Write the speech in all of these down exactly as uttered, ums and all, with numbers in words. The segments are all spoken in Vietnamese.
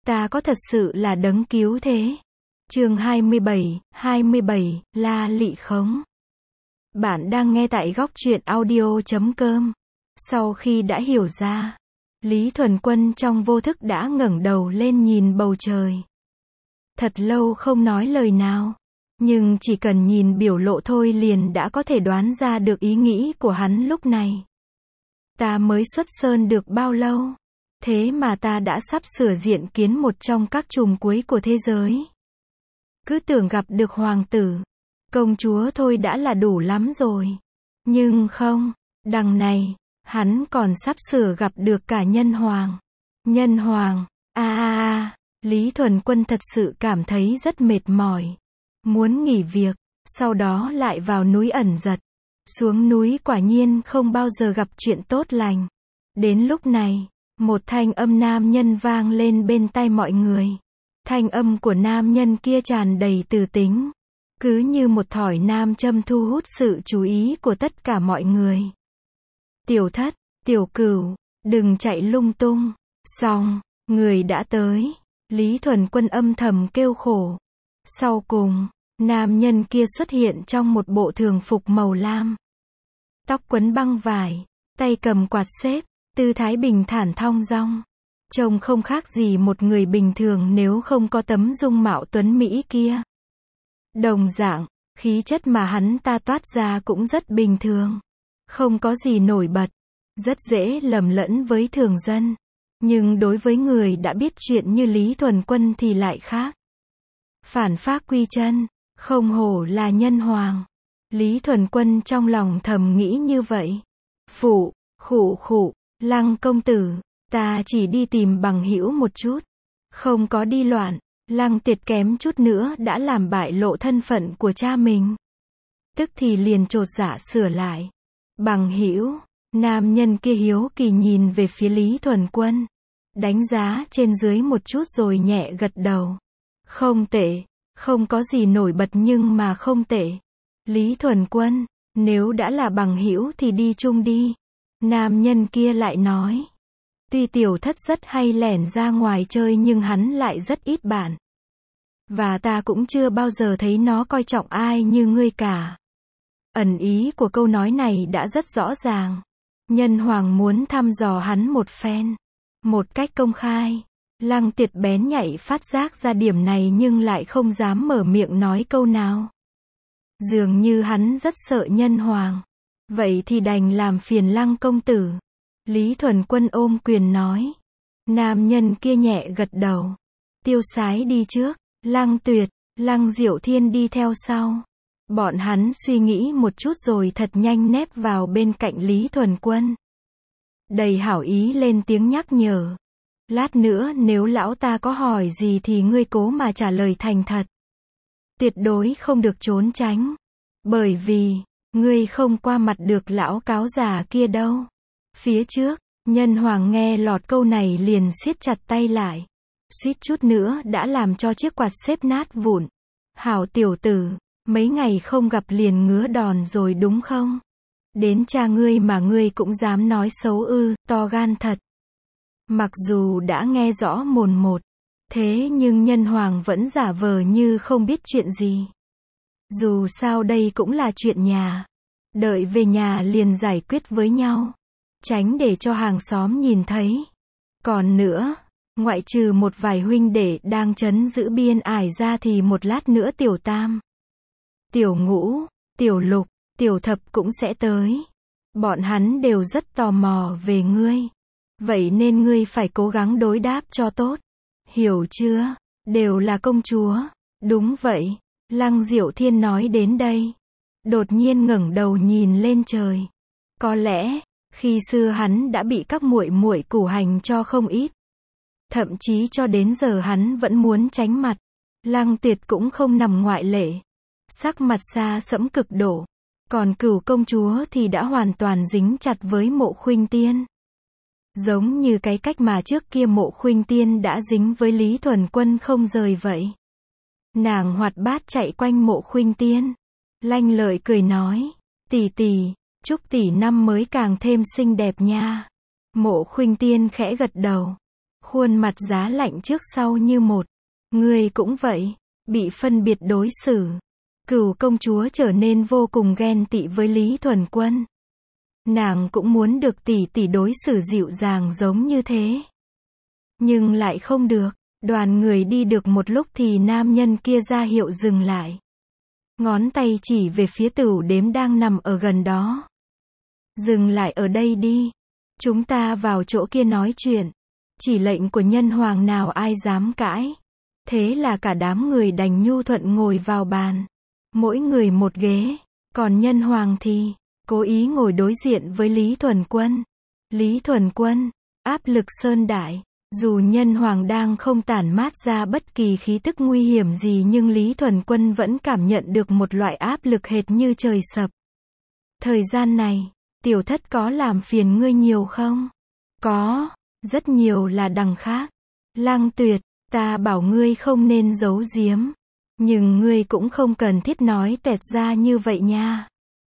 Ta có thật sự là đấng cứu thế. Chương hai mươi bảy, hai mươi bảy, La Lị Khống. Bạn đang nghe tại góc truyện audio chấm com. Sau khi đã hiểu ra, Lý Thuần Quân trong vô thức đã ngẩng đầu lên nhìn bầu trời. Thật lâu không nói lời nào, nhưng chỉ cần nhìn biểu lộ thôi liền đã có thể đoán ra được ý nghĩ của hắn lúc này. Ta mới xuất sơn được bao lâu, thế mà ta đã sắp sửa diện kiến một trong các trùm cuối của thế giới. Cứ tưởng gặp được hoàng tử, công chúa thôi đã là đủ lắm rồi. Nhưng không, đằng này, hắn còn sắp sửa gặp được cả nhân hoàng. Nhân hoàng, a a a, Lý Thuần Quân thật sự cảm thấy rất mệt mỏi. Muốn nghỉ việc, sau đó lại vào núi ẩn giật. Xuống núi quả nhiên không bao giờ gặp chuyện tốt lành. Đến lúc này, một thanh âm nam nhân vang lên bên tai mọi người. Thanh âm của nam nhân kia tràn đầy từ tính, cứ như một thỏi nam châm thu hút sự chú ý của tất cả mọi người. Tiểu Thất, Tiểu Cửu, đừng chạy lung tung. Xong, người đã tới. Lý Thuần Quân âm thầm kêu khổ. Sau cùng, nam nhân kia xuất hiện trong một bộ thường phục màu lam. Tóc quấn băng vải, tay cầm quạt xếp, tư thái bình thản thong dong. Trông không khác gì một người bình thường nếu không có tấm dung mạo tuấn mỹ kia. Đồng dạng, khí chất mà hắn ta toát ra cũng rất bình thường. Không có gì nổi bật, rất dễ lầm lẫn với thường dân. Nhưng đối với người đã biết chuyện như Lý Thuần Quân thì lại khác. Phản phác quy chân, không hổ là nhân hoàng. Lý Thuần Quân trong lòng thầm nghĩ như vậy. Phụ, khụ khụ, Lăng công tử, ta chỉ đi tìm bằng hữu một chút, không có đi loạn. Lăng Tiệt kém chút nữa đã làm bại lộ thân phận của cha mình. Tức thì liền chột dạ sửa lại. Bằng hữu, nam nhân kia hiếu kỳ nhìn về phía Lý Thuần Quân. Đánh giá trên dưới một chút rồi nhẹ gật đầu. Không tệ, không có gì nổi bật nhưng mà không tệ. Lý Thuần Quân, nếu đã là bằng hữu thì đi chung đi. Nam nhân kia lại nói. Tuy Tiểu Thất rất hay lẻn ra ngoài chơi nhưng hắn lại rất ít bạn. Và ta cũng chưa bao giờ thấy nó coi trọng ai như ngươi cả. Ẩn ý của câu nói này đã rất rõ ràng. Nhân hoàng muốn thăm dò hắn một phen. Một cách công khai. Lăng Tiệt bén nhạy phát giác ra điểm này nhưng lại không dám mở miệng nói câu nào. Dường như hắn rất sợ nhân hoàng. Vậy thì đành làm phiền Lăng công tử. Lý Thuần Quân ôm quyền nói. Nam nhân kia nhẹ gật đầu. Tiêu Sái đi trước, Lăng Tuyệt, Lăng Diệu Thiên đi theo sau. Bọn hắn suy nghĩ một chút rồi thật nhanh nép vào bên cạnh Lý Thuần Quân. Đầy hảo ý lên tiếng nhắc nhở. Lát nữa nếu lão ta có hỏi gì thì ngươi cố mà trả lời thành thật. Tuyệt đối không được trốn tránh. Bởi vì, ngươi không qua mặt được lão cáo già kia đâu. Phía trước, nhân hoàng nghe lọt câu này liền siết chặt tay lại. Suýt chút nữa đã làm cho chiếc quạt xếp nát vụn. Hảo tiểu tử, mấy ngày không gặp liền ngứa đòn rồi đúng không? Đến cha ngươi mà ngươi cũng dám nói xấu ư, to gan thật. Mặc dù đã nghe rõ mồn một, thế nhưng nhân hoàng vẫn giả vờ như không biết chuyện gì. Dù sao đây cũng là chuyện nhà. Đợi về nhà liền giải quyết với nhau. Tránh để cho hàng xóm nhìn thấy. Còn nữa, ngoại trừ một vài huynh đệ đang trấn giữ biên ải ra thì một lát nữa tiểu tam, tiểu ngũ, tiểu lục, tiểu thập cũng sẽ tới. Bọn hắn đều rất tò mò về ngươi. Vậy nên ngươi phải cố gắng đối đáp cho tốt. Hiểu chưa? Đều là công chúa. Đúng vậy. Lăng Diệu Thiên nói đến đây. Đột nhiên ngẩng đầu nhìn lên trời. Có lẽ, khi xưa hắn đã bị các muội muội củ hành cho không ít. Thậm chí cho đến giờ hắn vẫn muốn tránh mặt. Lăng Tuyệt cũng không nằm ngoại lệ. Sắc mặt xa sẫm cực độ. Còn Cửu công chúa thì đã hoàn toàn dính chặt với Mộ Khuynh Tiên. Giống như cái cách mà trước kia Mộ Khuynh Tiên đã dính với Lý Thuần Quân không rời vậy. Nàng hoạt bát chạy quanh Mộ Khuynh Tiên. Lanh lợi cười nói. Tỷ tỷ, chúc tỷ năm mới càng thêm xinh đẹp nha. Mộ Khuynh Tiên khẽ gật đầu. Khuôn mặt giá lạnh trước sau như một. Ngươi cũng vậy, bị phân biệt đối xử. Cửu công chúa trở nên vô cùng ghen tị với Lý Thuần Quân. Nàng cũng muốn được tỷ tỷ đối xử dịu dàng giống như thế. Nhưng lại không được. Đoàn người đi được một lúc thì nam nhân kia ra hiệu dừng lại. Ngón tay chỉ về phía tửu đếm đang nằm ở gần đó. Dừng lại ở đây đi. Chúng ta vào chỗ kia nói chuyện. Chỉ lệnh của nhân hoàng nào ai dám cãi. Thế là cả đám người đành nhu thuận ngồi vào bàn. Mỗi người một ghế. Còn nhân hoàng thì cố ý ngồi đối diện với Lý Thuần Quân. Lý Thuần Quân, áp lực sơn đại. Dù nhân hoàng đang không tản mát ra bất kỳ khí tức nguy hiểm gì nhưng Lý Thuần Quân vẫn cảm nhận được một loại áp lực hệt như trời sập. Thời gian này, tiểu thất có làm phiền ngươi nhiều không? Có, rất nhiều là đằng khác. Lăng Tuyệt, ta bảo ngươi không nên giấu giếm. Nhưng ngươi cũng không cần thiết nói tẹt ra như vậy nha.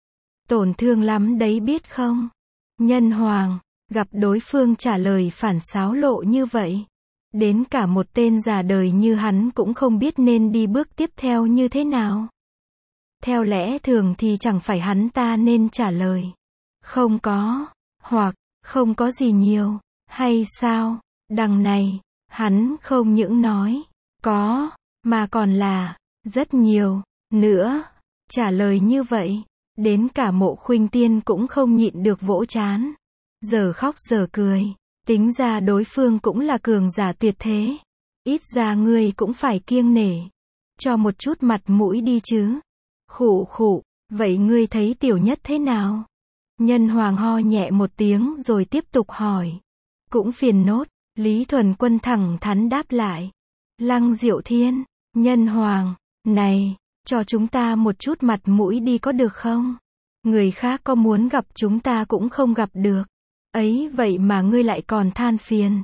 Tổn thương lắm đấy biết không? Nhân hoàng, gặp đối phương trả lời phản xáo lộ như vậy. Đến cả một tên già đời như hắn cũng không biết nên đi bước tiếp theo như thế nào. Theo lẽ thường thì chẳng phải hắn ta nên trả lời. Không có, hoặc, không có gì nhiều, hay sao? Đằng này, hắn không những nói, có, mà còn là, rất nhiều, nữa. Trả lời như vậy, đến cả Mộ Khuynh Tiên cũng không nhịn được vỗ trán. Giờ khóc giờ cười, tính ra đối phương cũng là cường giả tuyệt thế. Ít ra ngươi cũng phải kiêng nể. Cho một chút mặt mũi đi chứ. Khụ khụ, vậy ngươi thấy tiểu nhất thế nào? Nhân hoàng ho nhẹ một tiếng rồi tiếp tục hỏi. Cũng phiền nốt, Lý Thuần Quân thẳng thắn đáp lại. Lăng Diệu Thiên, nhân hoàng, này, cho chúng ta một chút mặt mũi đi có được không? Người khác có muốn gặp chúng ta cũng không gặp được. Ấy vậy mà ngươi lại còn than phiền.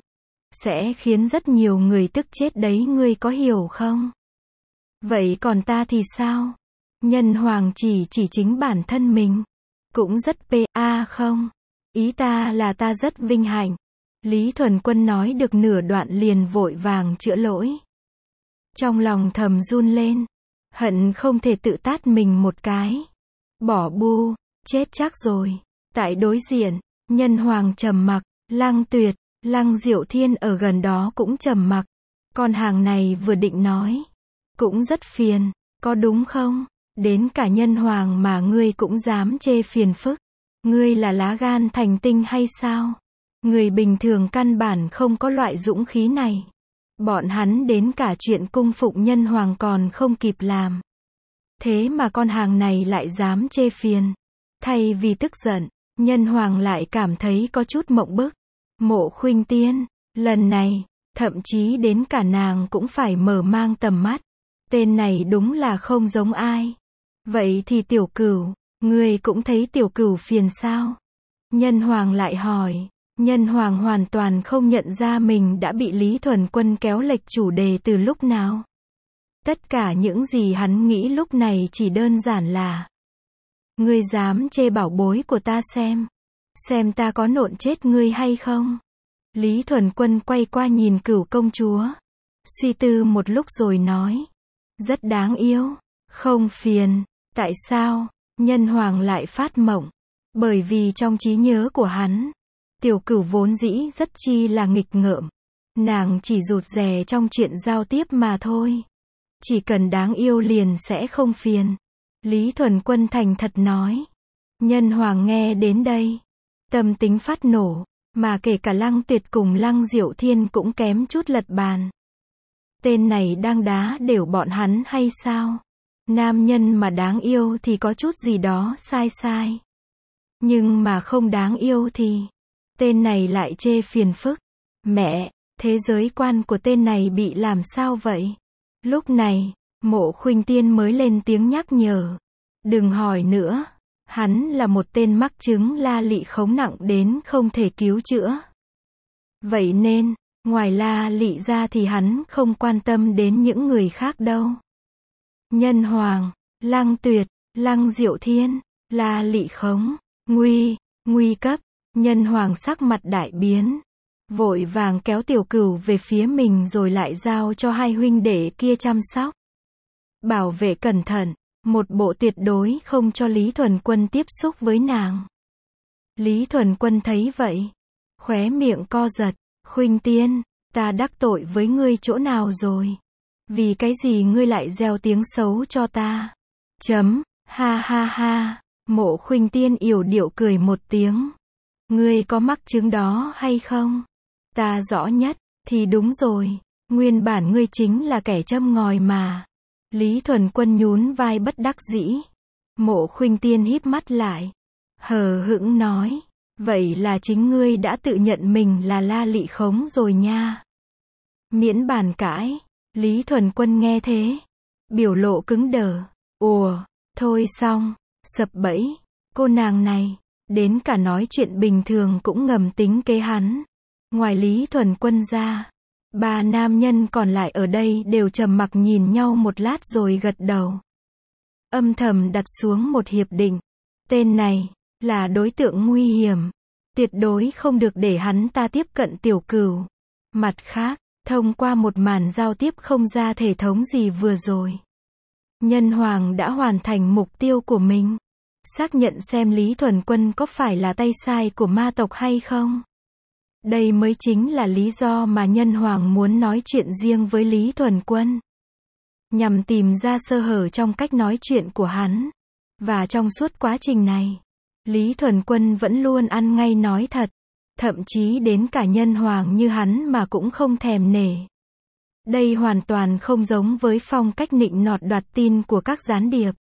Sẽ khiến rất nhiều người tức chết đấy ngươi có hiểu không? Vậy còn ta thì sao? Nhân hoàng chỉ chỉ chính bản thân mình. Cũng rất p a không? Ý ta là ta rất vinh hạnh. Lý Thuần Quân nói được nửa đoạn liền vội vàng chữa lỗi. Trong lòng thầm run lên. Hận không thể tự tát mình một cái. Bỏ bu, chết chắc rồi. Tại đối diện, nhân hoàng trầm mặc, Lăng Tuyệt, Lăng Diệu Thiên ở gần đó cũng trầm mặc. Con hàng này vừa định nói. Cũng rất phiền, có đúng không? Đến cả nhân hoàng mà ngươi cũng dám chê phiền phức. Ngươi là lá gan thành tinh hay sao? Người bình thường căn bản không có loại dũng khí này. Bọn hắn đến cả chuyện cung phụng nhân hoàng còn không kịp làm. Thế mà con hàng này lại dám chê phiền. Thay vì tức giận, nhân hoàng lại cảm thấy có chút mộng bức. Mộ Khuynh Tiên, lần này, thậm chí đến cả nàng cũng phải mở mang tầm mắt. Tên này đúng là không giống ai. Vậy thì tiểu cửu, ngươi cũng thấy tiểu cửu phiền sao? Nhân hoàng lại hỏi. Nhân hoàng hoàn toàn không nhận ra mình đã bị Lý Thuần Quân kéo lệch chủ đề từ lúc nào. Tất cả những gì hắn nghĩ lúc này chỉ đơn giản là. Ngươi dám chê bảo bối của ta xem. Xem ta có nộn chết ngươi hay không? Lý Thuần Quân quay qua nhìn Cửu công chúa. Suy tư một lúc rồi nói. Rất đáng yêu. Không phiền. Tại sao? Nhân hoàng lại phát mộng. Bởi vì trong trí nhớ của hắn, tiểu cửu vốn dĩ rất chi là nghịch ngợm. Nàng chỉ rụt rè trong chuyện giao tiếp mà thôi. Chỉ cần đáng yêu liền sẽ không phiền. Lý Thuần Quân thành thật nói. Nhân hoàng nghe đến đây, tâm tính phát nổ, mà kể cả Lăng Tuyệt cùng Lăng Diệu Thiên cũng kém chút lật bàn. Tên này đang đá đều bọn hắn hay sao? Nam nhân mà đáng yêu thì có chút gì đó sai sai. Nhưng mà không đáng yêu thì tên này lại chê phiền phức. Mẹ, thế giới quan của tên này bị làm sao vậy? Lúc này, Mộ Khuynh Tiên mới lên tiếng nhắc nhở. Đừng hỏi nữa. Hắn là một tên mắc chứng la lị khống nặng đến không thể cứu chữa. Vậy nên, ngoài la lị ra thì hắn không quan tâm đến những người khác đâu. Nhân hoàng, Lăng Tuyệt, Lăng Diệu Thiên, la lị khống, nguy, nguy cấp. Nhân hoàng sắc mặt đại biến. vội vàng kéo Tiểu Cửu về phía mình rồi lại giao cho hai huynh đệ kia chăm sóc. Bảo vệ cẩn thận, một bộ tuyệt đối không cho Lý Thuần Quân tiếp xúc với nàng. Lý Thuần Quân thấy vậy, khóe miệng co giật, Khuynh Tiên, ta đắc tội với ngươi chỗ nào rồi? Vì cái gì ngươi lại gieo tiếng xấu cho ta? Chấm, ha ha ha, Mộ Khuynh Tiên yểu điệu cười một tiếng. Ngươi có mắc chứng đó hay không? Ta rõ nhất, thì đúng rồi, nguyên bản ngươi chính là kẻ châm ngòi mà. Lý Thuần Quân nhún vai bất đắc dĩ. Mộ Khuynh Tiên híp mắt lại, hờ hững nói, vậy là chính ngươi đã tự nhận mình là La Lị Khống rồi nha. Miễn bàn cãi, Lý Thuần Quân nghe thế, biểu lộ cứng đờ, ùa, thôi xong, sập bẫy, cô nàng này, đến cả nói chuyện bình thường cũng ngầm tính kế hắn. Ngoài Lý Thuần Quân ra, ba nam nhân còn lại ở đây đều trầm mặc nhìn nhau một lát rồi gật đầu. Âm thầm đặt xuống một hiệp định. Tên này, là đối tượng nguy hiểm. Tuyệt đối không được để hắn ta tiếp cận Tiểu Cửu. Mặt khác, thông qua một màn giao tiếp không ra thể thống gì vừa rồi, Nhân Hoàng đã hoàn thành mục tiêu của mình. Xác nhận xem Lý Thuần Quân có phải là tay sai của ma tộc hay không. Đây mới chính là lý do mà Nhân Hoàng muốn nói chuyện riêng với Lý Thuần Quân. Nhằm tìm ra sơ hở trong cách nói chuyện của hắn. Và trong suốt quá trình này, Lý Thuần Quân vẫn luôn ăn ngay nói thật. Thậm chí đến cả Nhân Hoàng như hắn mà cũng không thèm nể. Đây hoàn toàn không giống với phong cách nịnh nọt đoạt tin của các gián điệp.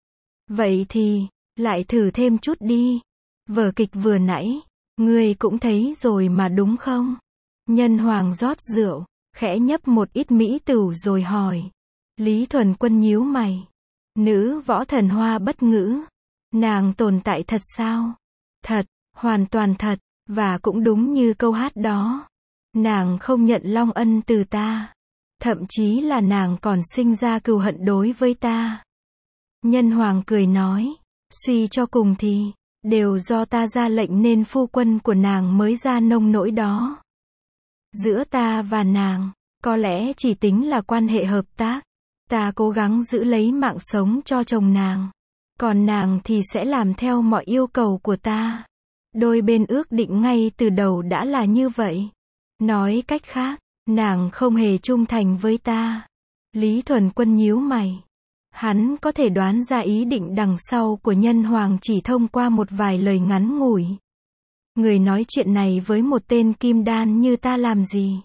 Vậy thì, lại thử thêm chút đi. Vở kịch vừa nãy, ngươi cũng thấy rồi mà đúng không? Nhân Hoàng rót rượu, khẽ nhấp một ít mỹ tửu rồi hỏi. Lý Thuần Quân nhíu mày. Nữ võ thần Hoa Bất Ngữ. Nàng tồn tại thật sao? Thật, hoàn toàn thật, và cũng đúng như câu hát đó. Nàng không nhận long ân từ ta. Thậm chí là nàng còn sinh ra cừu hận đối với ta. Nhân Hoàng cười nói. Suy cho cùng thì, đều do ta ra lệnh nên phu quân của nàng mới ra nông nỗi đó. Giữa ta và nàng, có lẽ chỉ tính là quan hệ hợp tác. Ta cố gắng giữ lấy mạng sống cho chồng nàng. Còn nàng thì sẽ làm theo mọi yêu cầu của ta. Đôi bên ước định ngay từ đầu đã là như vậy. Nói cách khác, nàng không hề trung thành với ta. Lý Thuần Quân nhíu mày. Hắn có thể đoán ra ý định đằng sau của Nhân Hoàng chỉ thông qua một vài lời ngắn ngủi. Người nói chuyện này với một tên kim đan như ta làm gì?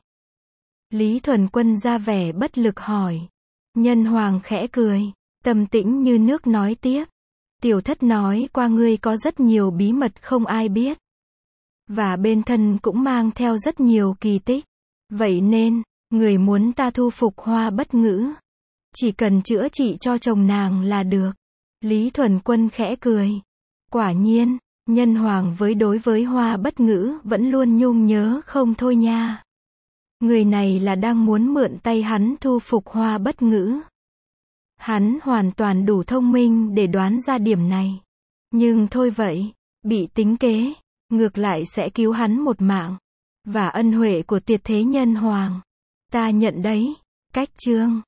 Lý Thuần Quân ra vẻ bất lực hỏi. Nhân Hoàng khẽ cười, trầm tĩnh như nước nói tiếp. Tiểu thất nói qua ngươi có rất nhiều bí mật không ai biết. Và bên thân cũng mang theo rất nhiều kỳ tích. Vậy nên, người muốn ta thu phục Hoa Bất Ngữ. Chỉ cần chữa trị cho chồng nàng là được. Lý Thuần Quân khẽ cười. Quả nhiên, Nhân Hoàng với đối với Hoa Bất Ngữ vẫn luôn nhung nhớ không thôi nha. Người này là đang muốn mượn tay hắn thu phục Hoa Bất Ngữ. Hắn hoàn toàn đủ thông minh để đoán ra điểm này. Nhưng thôi vậy, bị tính kế, ngược lại sẽ cứu hắn một mạng. Và ân huệ của tuyệt thế Nhân Hoàng. Ta nhận đấy. Cách chương